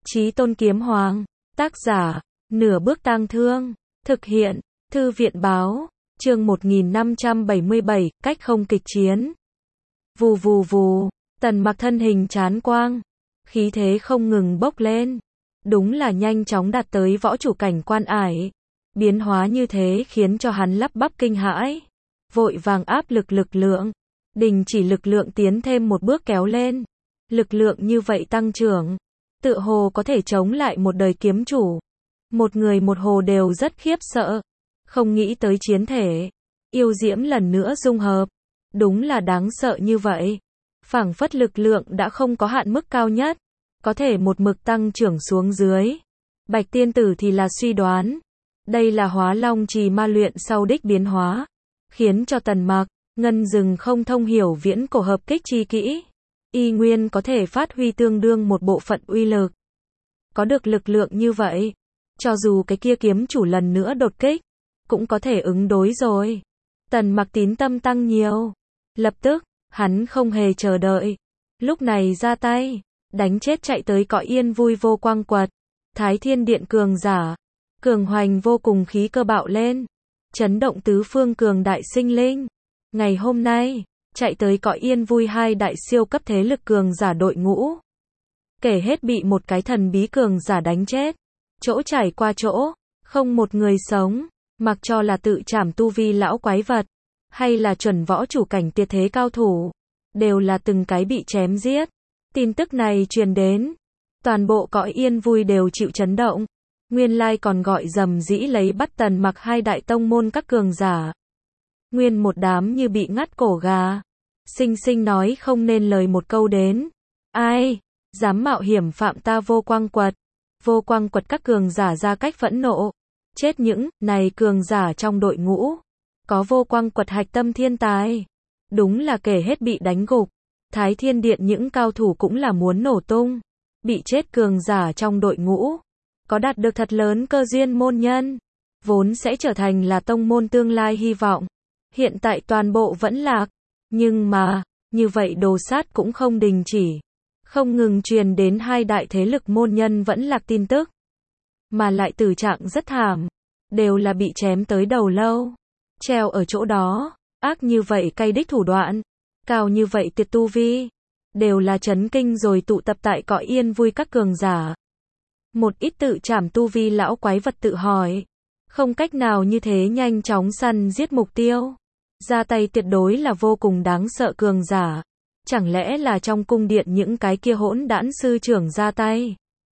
Chí Tôn Kiếm Hoàng. Tác giả, Nửa Bước Tang Thương. Thực hiện, Thư viện báo. Chương 1577, cách không kịch chiến. Vù vù vù, Tần Mặc thân hình chán quang, khí thế không ngừng bốc lên. Đúng là nhanh chóng đạt tới võ chủ cảnh quan ải. Biến hóa như thế khiến cho hắn lắp bắp kinh hãi. Vội vàng áp lực lượng. Đình chỉ lực lượng tiến thêm một bước kéo lên. Lực lượng như vậy tăng trưởng. Tựa hồ có thể chống lại một đời kiếm chủ. Một người một hồ đều rất khiếp sợ. Không nghĩ tới chiến thể. Yêu diễm lần nữa dung hợp. Đúng là đáng sợ như vậy. Phảng phất lực lượng đã không có hạn mức cao nhất. Có thể một mực tăng trưởng xuống dưới. Bạch tiên tử thì là suy đoán. Đây là hóa long trì ma luyện sau đích biến hóa. Khiến cho Tần Mặc, ngân rừng không thông hiểu viễn cổ hợp kích chi kỹ. Y nguyên có thể phát huy tương đương một bộ phận uy lực. Có được lực lượng như vậy. Cho dù cái kia kiếm chủ lần nữa đột kích. Cũng có thể ứng đối rồi. Tần Mặc tín tâm tăng nhiều. Lập tức, hắn không hề chờ đợi. Lúc này ra tay. Đánh chết chạy tới cõi yên vui vô quang quật. Thái Thiên Điện cường giả. Cường hoành vô cùng khí cơ bạo lên. Chấn động tứ phương cường đại sinh linh. Ngày hôm nay, chạy tới cõi yên vui hai đại siêu cấp thế lực cường giả đội ngũ. Kể hết bị một cái thần bí cường giả đánh chết. Chỗ trải qua chỗ, không một người sống. Mặc cho là tự trảm tu vi lão quái vật. Hay là chuẩn võ chủ cảnh tuyệt thế cao thủ. Đều là từng cái bị chém giết. Tin tức này truyền đến. Toàn bộ cõi yên vui đều chịu chấn động. Nguyên lai còn gọi dầm dĩ lấy bắt Tần Mặc hai đại tông môn các cường giả. Nguyên một đám như bị ngắt cổ gà. Xinh xinh nói không nên lời một câu đến. Ai? Dám mạo hiểm phạm ta vô quang quật. Vô quang quật các cường giả ra cách phẫn nộ. Chết những này cường giả trong đội ngũ. Có vô quang quật hạch tâm thiên tài. Đúng là kể hết bị đánh gục. Thái Thiên Điện những cao thủ cũng là muốn nổ tung. Bị chết cường giả trong đội ngũ. Có đạt được thật lớn cơ duyên môn nhân. Vốn sẽ trở thành là tông môn tương lai hy vọng. Hiện tại toàn bộ vẫn lạc. Nhưng mà, như vậy đồ sát cũng không đình chỉ. Không ngừng truyền đến hai đại thế lực môn nhân vẫn lạc tin tức. Mà lại tử trạng rất thảm. Đều là bị chém tới đầu lâu. Treo ở chỗ đó. Ác như vậy cay đích thủ đoạn. Cao như vậy tuyệt tu vi. Đều là chấn kinh rồi tụ tập tại cõi yên vui các cường giả. Một ít tự trảm tu vi lão quái vật tự hỏi. Không cách nào như thế nhanh chóng săn giết mục tiêu. Ra tay tuyệt đối là vô cùng đáng sợ cường giả. Chẳng lẽ là trong cung điện những cái kia hỗn đản sư trưởng ra tay?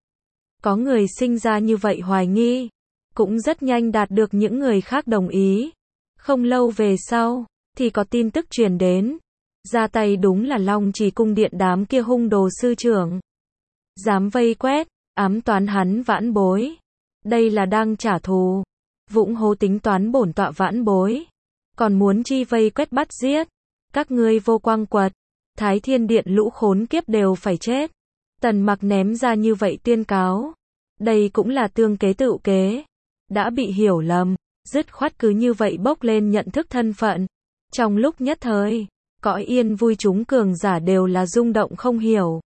Có người sinh ra như vậy hoài nghi. Cũng rất nhanh đạt được những người khác đồng ý. Không lâu về sau, thì có tin tức truyền đến. Ra tay đúng là Long Trì cung điện đám kia hung đồ sư trưởng. Dám vây quét, ám toán hắn vãn bối. Đây là đang trả thù. Vũng hố tính toán bổn tọa vãn bối. Còn muốn chi vây quét bắt giết. Các ngươi vô quang quật. Thái Thiên Điện lũ khốn kiếp đều phải chết. Tần Mặc ném ra như vậy tuyên cáo. Đây cũng là tương kế tự kế. Đã bị hiểu lầm. Dứt khoát cứ như vậy bốc lên nhận thức thân phận. Trong lúc nhất thời, cõi yên vui chúng cường giả đều là rung động không hiểu.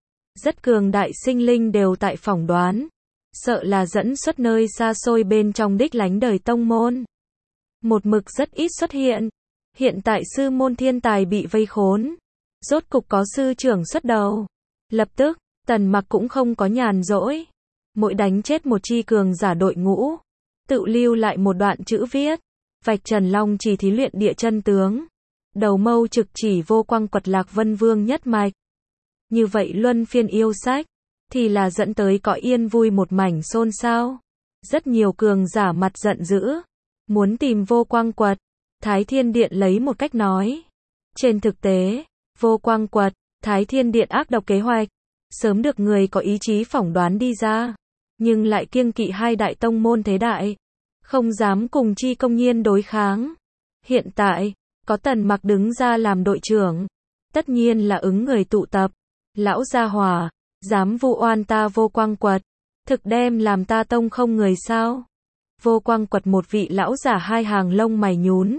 Rất cường đại sinh linh đều tại phỏng đoán. Sợ là dẫn xuất nơi xa xôi bên trong đích lánh đời tông môn. Một mực rất ít xuất hiện. Hiện tại sư môn thiên tài bị vây khốn. Rốt cục có sư trưởng xuất đầu. Lập tức, Tần Mặc cũng không có nhàn rỗi. Mỗi đánh chết một chi cường giả đội ngũ. Tự lưu lại một đoạn chữ viết. Vạch trần Long Trì thí luyện địa chân tướng. Đầu mâu trực chỉ vô quang quật Lạc Vân Vương nhất mạch. Như vậy luân phiên yêu sách. Thì là dẫn tới cõi yên vui một mảnh xôn xao. Rất nhiều cường giả mặt giận dữ. Muốn tìm vô quang quật. Thái Thiên Điện lấy một cách nói. Trên thực tế, vô quang quật, Thái Thiên Điện ác độc kế hoạch. Sớm được người có ý chí phỏng đoán đi ra. Nhưng lại kiêng kỵ hai đại tông môn thế đại. Không dám cùng chi công nhiên đối kháng. Hiện tại, có Tần Mặc đứng ra làm đội trưởng. Tất nhiên là ứng người tụ tập. Lão gia hỏa, dám vu oan ta vô quang quật. Thực đem làm ta tông không người sao. Vô quang quật một vị lão giả hai hàng lông mày nhún.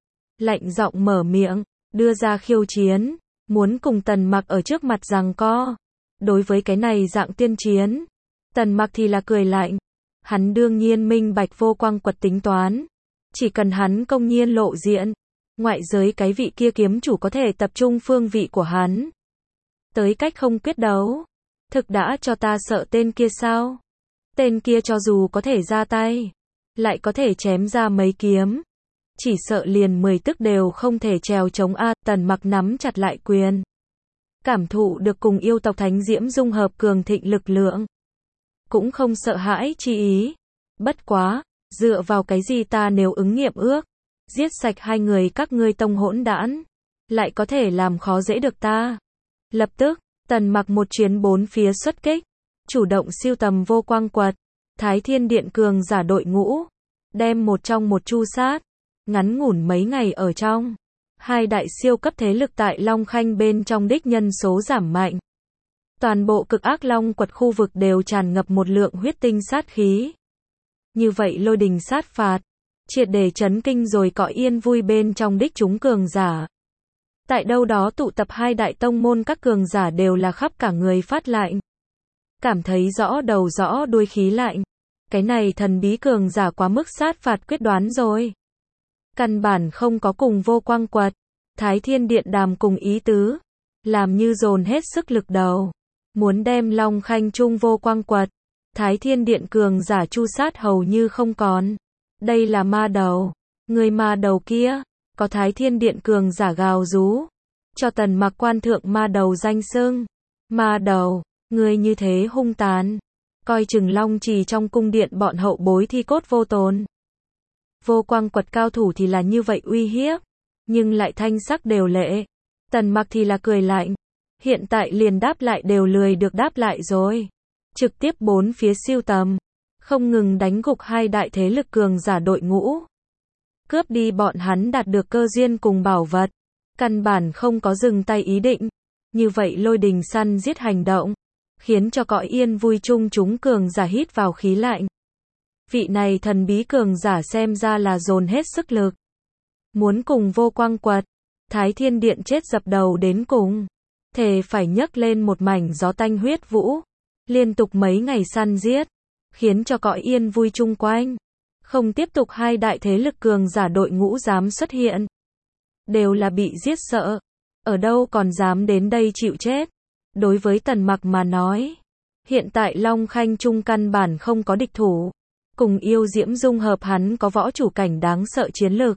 Lạnh giọng mở miệng, đưa ra khiêu chiến. Muốn cùng Tần Mặc ở trước mặt giằng co. Đối với cái này dạng tiên chiến. Tần Mặc thì là cười lạnh. Hắn đương nhiên minh bạch Vô Quang Quật tính toán. Chỉ cần hắn công nhiên lộ diện, ngoại giới cái vị kia kiếm chủ có thể tập trung phương vị của hắn. Tới cách không quyết đấu. Thực đã cho ta sợ tên kia sao? Tên kia cho dù có thể ra tay, lại có thể chém ra mấy kiếm. Chỉ sợ liền 10 tức đều không thể trèo chống a. Tần Mặc nắm chặt lại quyền. Cảm thụ được cùng yêu tộc Thánh Diễm dung hợp cường thịnh lực lượng. Cũng không sợ hãi chi ý. Bất quá, dựa vào cái gì ta nếu ứng nghiệm ước, giết sạch hai người các ngươi tông hỗn đản, lại có thể làm khó dễ được ta. Lập tức, Tần Mặc một chuyến bốn phía xuất kích, chủ động siêu tầm Vô Quang Quật, Thái Thiên Điện cường giả đội ngũ, đem một trong một chu sát, ngắn ngủn mấy ngày ở trong. Hai đại siêu cấp thế lực tại Long Khanh bên trong đích nhân số giảm mạnh. Toàn bộ Cực Ác Long Quật khu vực đều tràn ngập một lượng huyết tinh sát khí. Như vậy lôi đình sát phạt, triệt để chấn kinh rồi cõi yên vui bên trong đích chúng cường giả. Tại đâu đó tụ tập hai đại tông môn các cường giả đều là khắp cả người phát lạnh. Cảm thấy rõ đầu rõ đuôi khí lạnh. Cái này thần bí cường giả quá mức sát phạt quyết đoán rồi. Căn bản không có cùng Vô Quang Quật, Thái Thiên Điện đàm cùng ý tứ. Làm như dồn hết sức lực đầu. Muốn đem Long Khanh chung Vô Quang Quật, Thái Thiên Điện cường giả chu sát hầu như không còn. Đây là ma đầu. Người ma đầu kia, có Thái Thiên Điện cường giả gào rú. Cho Tần Mặc quan thượng ma đầu danh xưng. Ma đầu, người như thế hung tàn. Coi chừng Long Trì trong cung điện bọn hậu bối thi cốt vô tồn. Vô Quang Quật cao thủ thì là như vậy uy hiếp. Nhưng lại thanh sắc đều lệ. Tần Mặc thì là cười lạnh. Hiện tại liền đáp lại đều lười được đáp lại rồi. Trực tiếp bốn phía siêu tầm. Không ngừng đánh gục hai đại thế lực cường giả đội ngũ. Cướp đi bọn hắn đạt được cơ duyên cùng bảo vật. Căn bản không có dừng tay ý định. Như vậy lôi đình săn giết hành động. Khiến cho cõi yên vui chung chúng cường giả hít vào khí lạnh. Vị này thần bí cường giả xem ra là dồn hết sức lực. Muốn cùng Vô Quang Quật, Thái Thiên Điện chết dập đầu đến cùng. Thề phải nhấc lên một mảnh gió tanh huyết vũ. Liên tục mấy ngày săn giết. Khiến cho cõi yên vui chung quanh. Không tiếp tục hai đại thế lực cường giả đội ngũ dám xuất hiện. Đều là bị giết sợ. Ở đâu còn dám đến đây chịu chết. Đối với Tần Mặc mà nói. Hiện tại Long Khanh chung căn bản không có địch thủ. Cùng yêu diễm dung hợp hắn có võ chủ cảnh đáng sợ chiến lược.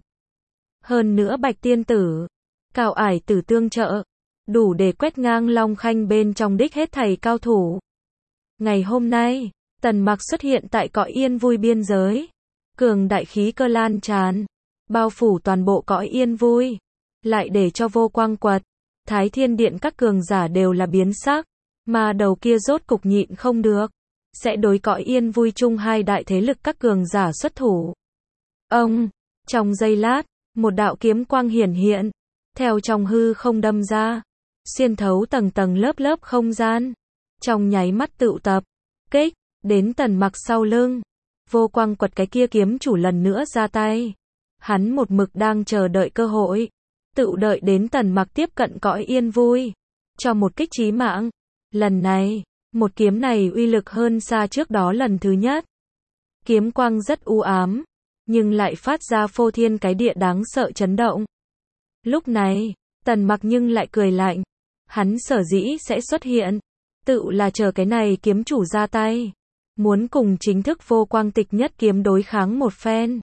Hơn nữa Bạch Tiên Tử, Cao Ải Tử tương trợ. Đủ để quét ngang Long Khanh bên trong đích hết thảy cao thủ. Ngày hôm nay, Tần Mặc xuất hiện tại cõi yên vui biên giới. Cường đại khí cơ lan tràn. Bao phủ toàn bộ cõi yên vui. Lại để cho Vô Quang Quật, Thái Thiên Điện các cường giả đều là biến sắc. Mà đầu kia rốt cục nhịn không được. Sẽ đối cõi yên vui chung hai đại thế lực các cường giả xuất thủ. Ông, trong giây lát, một đạo kiếm quang hiển hiện. Theo trong hư không đâm ra. Xuyên thấu tầng tầng lớp lớp không gian. Trong nháy mắt tụ tập. Kích, đến Tần Mặc sau lưng. Vô Quang Quật cái kia kiếm chủ lần nữa ra tay. Hắn một mực đang chờ đợi cơ hội. Tự đợi đến Tần Mặc tiếp cận cõi yên vui. Cho một kích chí mạng. Lần này, một kiếm này uy lực hơn xa trước đó lần thứ nhất. Kiếm quang rất u ám. Nhưng lại phát ra phô thiên cái địa đáng sợ chấn động. Lúc này, Tần Mặc nhưng lại cười lạnh. Hắn sở dĩ sẽ xuất hiện. Tự là chờ cái này kiếm chủ ra tay. Muốn cùng chính thức Vô Quang Tịch Nhất kiếm đối kháng một phen.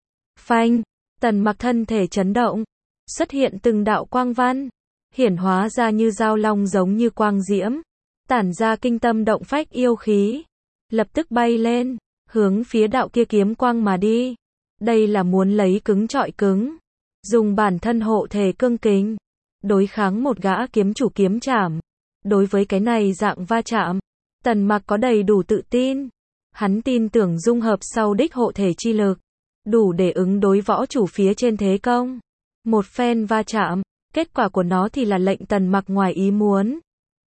Phanh, Tần Mặc thân thể chấn động. Xuất hiện từng đạo quang văn. Hiển hóa ra như dao long giống như quang diễm. Tản ra kinh tâm động phách yêu khí. Lập tức bay lên. Hướng phía đạo kia kiếm quang mà đi. Đây là muốn lấy cứng trọi cứng. Dùng bản thân hộ thể cương kính. Đối kháng một gã kiếm chủ kiếm trảm. Đối với cái này dạng va chạm. Tần Mặc có đầy đủ tự tin. Hắn tin tưởng dung hợp sau đích hộ thể chi lực. Đủ để ứng đối võ chủ phía trên thế công. Một phen va chạm. Kết quả của nó thì là lệnh Tần Mặc ngoài ý muốn.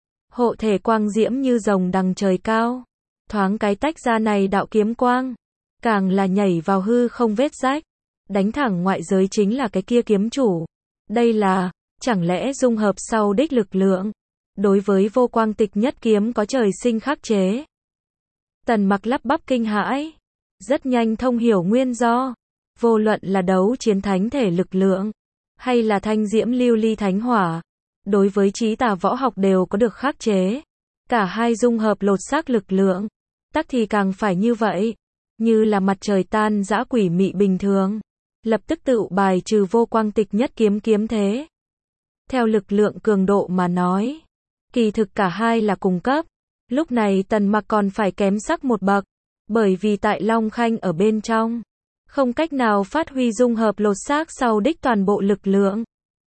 Hộ thể quang diễm như rồng đằng trời cao. Thoáng cái tách ra này đạo kiếm quang. Càng là nhảy vào hư không vết rách. Đánh thẳng ngoại giới chính là cái kia kiếm chủ. Đây là, chẳng lẽ dung hợp sau đích lực lượng. Đối với Vô Quang Tịch Nhất kiếm có trời sinh khắc chế. Tần Mặc lắp bắp kinh hãi. Rất nhanh thông hiểu nguyên do. Vô luận là đấu chiến thánh thể lực lượng, hay là thanh diễm lưu ly thánh hỏa, đối với chí tà võ học đều có được khắc chế. Cả hai dung hợp lột xác lực lượng, tắc thì càng phải như vậy. Như là mặt trời tan dã quỷ mị bình thường. Lập tức tự bài trừ vô quang tịch nhất kiếm kiếm thế. Theo lực lượng cường độ mà nói, kỳ thực cả hai là cùng cấp. Lúc này Tần Mặc còn phải kém sắc một bậc, bởi vì tại Long Khanh ở bên trong, không cách nào phát huy dung hợp lột xác sau đích toàn bộ lực lượng.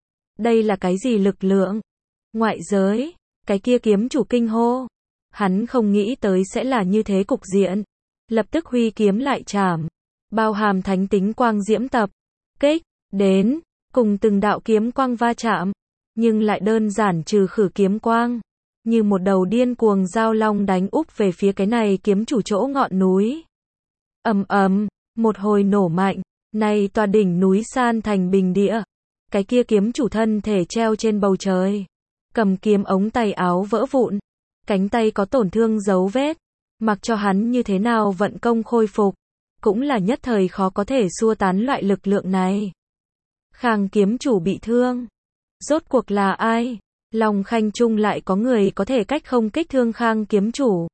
Đây là cái gì lực lượng? Ngoại giới, cái kia kiếm chủ kinh hô. Hắn không nghĩ tới sẽ là như thế cục diện. Lập tức huy kiếm lại chảm, bao hàm thánh tính quang diễm tập kích đến, cùng từng đạo kiếm quang va chạm, nhưng lại đơn giản trừ khử kiếm quang, như một đầu điên cuồng giao long đánh úp về phía cái này kiếm chủ chỗ ngọn núi. Ầm ầm, một hồi nổ mạnh, này tòa đỉnh núi san thành bình địa. Cái kia kiếm chủ thân thể treo trên bầu trời, cầm kiếm ống tay áo vỡ vụn, cánh tay có tổn thương dấu vết, mặc cho hắn như thế nào vận công khôi phục, cũng là nhất thời khó có thể xua tán loại lực lượng này. Khang kiếm chủ bị thương. Rốt cuộc là ai? Long Khanh chung lại có người có thể cách không kích thương Khang kiếm chủ.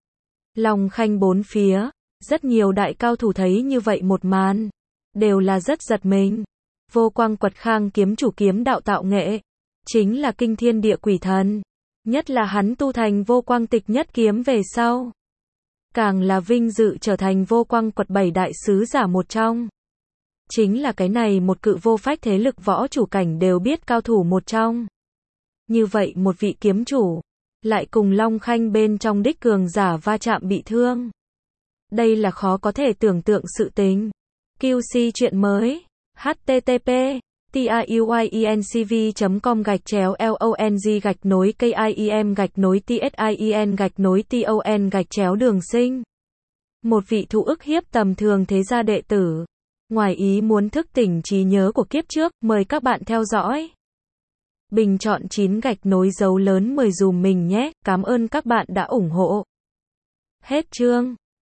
Long Khanh bốn phía, rất nhiều đại cao thủ thấy như vậy một màn, đều là rất giật mình. Vô quang quật Khang kiếm chủ kiếm đạo tạo nghệ, chính là kinh thiên địa quỷ thần. Nhất là hắn tu thành vô quang tịch nhất kiếm về sau, càng là vinh dự trở thành vô quang quật 7 đại sứ giả một trong. Chính là cái này một cự vô phách thế lực võ chủ cảnh đều biết cao thủ một trong. Như vậy một vị kiếm chủ, lại cùng Long Khanh bên trong đích cường giả va chạm bị thương. Đây là khó có thể tưởng tượng sự tình. QC chuyện mới. http tiuyncv.com/long-kim-kim-ton-tin-đường sinh. Một vị thụ ức hiếp tầm thường thế gia đệ tử, ngoài ý muốn thức tỉnh trí nhớ của kiếp trước, mời các bạn theo dõi. Bình chọn 9 gạch nối dấu lớn 10 dùm mình nhé, cảm ơn các bạn đã ủng hộ. Hết chương.